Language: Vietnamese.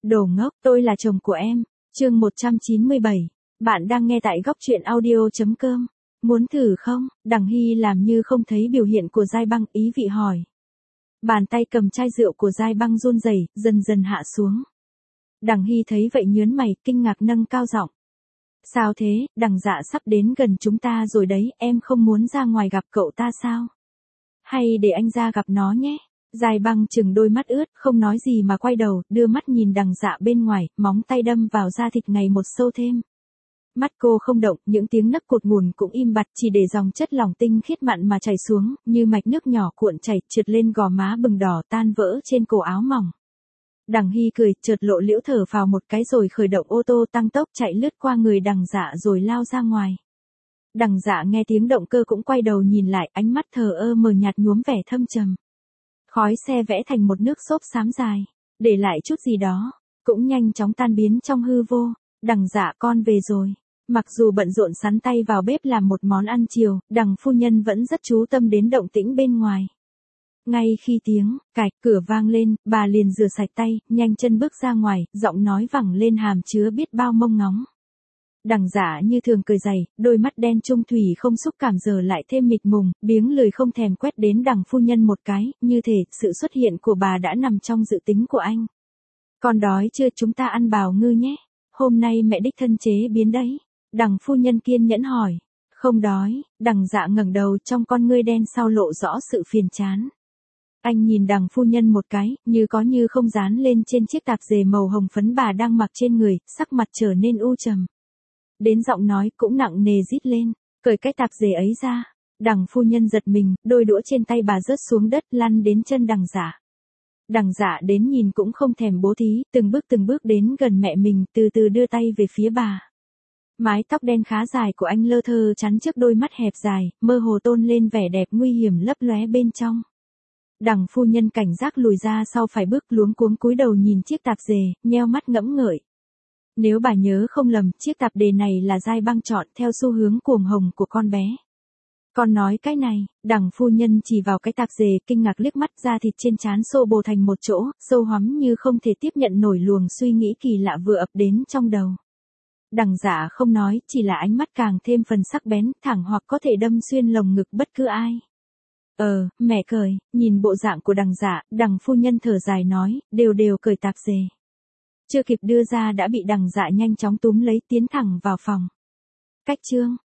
Đồ ngốc, tôi là chồng của em. Chương 197. Bạn đang nghe tại góc truyện audio.com. Muốn thử không? Đằng Hy làm như không thấy biểu hiện của Giai Băng, ý vị hỏi. Bàn tay cầm chai rượu của Giai Băng run rẩy, dần dần hạ xuống. Đằng Hy thấy vậy nhớn mày, kinh ngạc nâng cao giọng. Sao thế, Đằng Dạ sắp đến gần chúng ta rồi đấy, em không muốn ra ngoài gặp cậu ta sao? Hay để anh ra gặp nó nhé. Giai Băng chừng đôi mắt ướt, không nói gì mà quay đầu, đưa mắt nhìn Đằng Dạ bên ngoài, móng tay đâm vào da thịt ngày một sâu thêm. Mắt cô không động, những tiếng nấc cụt ngùn cũng im bặt, chỉ để dòng chất lỏng tinh khiết mặn mà chảy xuống, như mạch nước nhỏ cuộn chảy, trượt lên gò má bừng đỏ tan vỡ trên cổ áo mỏng. Đằng Hy cười, chợt lộ liễu thở vào một cái rồi khởi động ô tô tăng tốc chạy lướt qua người Đằng Dạ rồi lao ra ngoài. Đằng Dạ nghe tiếng động cơ cũng quay đầu nhìn lại, ánh mắt thờ ơ mờ nhạt nhuốm vẻ thâm trầm. Khói xe vẽ thành một nước xốp xám dài, để lại chút gì đó, cũng nhanh chóng tan biến trong hư vô. Đằng Dạ, con về rồi. Mặc dù bận rộn sắn tay vào bếp làm một món ăn chiều, Đằng phu nhân vẫn rất chú tâm đến động tĩnh bên ngoài. Ngay khi tiếng cạch cửa vang lên, bà liền rửa sạch tay, nhanh chân bước ra ngoài, giọng nói vẳng lên hàm chứa biết bao mong ngóng. Đằng Dạ như thường cười dày, đôi mắt đen trung thủy không xúc cảm giờ lại thêm mịt mùng, biếng lười không thèm quét đến Đằng phu nhân một cái, như thể sự xuất hiện của bà đã nằm trong dự tính của anh. Con đói chưa, chúng ta ăn bào ngư nhé. Hôm nay mẹ đích thân chế biến đấy. Đằng phu nhân kiên nhẫn hỏi. Không đói. Đằng Dạ ngẩng đầu, trong con ngươi đen sau lộ rõ sự phiền chán. Anh nhìn Đằng phu nhân một cái, như có như không dán lên trên chiếc tạp dề màu hồng phấn bà đang mặc trên người, sắc mặt trở nên u trầm. Đến giọng nói cũng nặng nề rít lên, cởi cái tạp dề ấy ra. Đằng phu nhân giật mình, đôi đũa trên tay bà rớt xuống đất lăn đến chân Đằng Dạ. Đằng Dạ đến nhìn cũng không thèm bố thí, từng bước đến gần mẹ mình, từ từ đưa tay về phía bà. Mái tóc đen khá dài của anh lơ thơ chắn trước đôi mắt hẹp dài, mơ hồ tôn lên vẻ đẹp nguy hiểm lấp lóe bên trong. Đằng phu nhân cảnh giác lùi ra sau vài bước, luống cuống cúi đầu nhìn chiếc tạp dề, nheo mắt ngẫm ngợi. Nếu bà nhớ không lầm, chiếc tạp dề này là Giai Băng chọn theo xu hướng cuồng hồng của con bé. Con nói cái này, Đằng phu nhân chỉ vào cái tạp dề, kinh ngạc liếc mắt, da thịt trên trán xô bồ thành một chỗ, sâu hoắm như không thể tiếp nhận nổi luồng suy nghĩ kỳ lạ vừa ập đến trong đầu. Đằng Dạ không nói, chỉ là ánh mắt càng thêm phần sắc bén, thẳng hoặc có thể đâm xuyên lồng ngực bất cứ ai. Mẹ cởi. Nhìn bộ dạng của Đằng Dạ, Đằng phu nhân thở dài nói, đều cởi tạp dề. Chưa kịp đưa ra đã bị Đằng Dạ nhanh chóng túm lấy, tiến thẳng vào phòng. Cách chương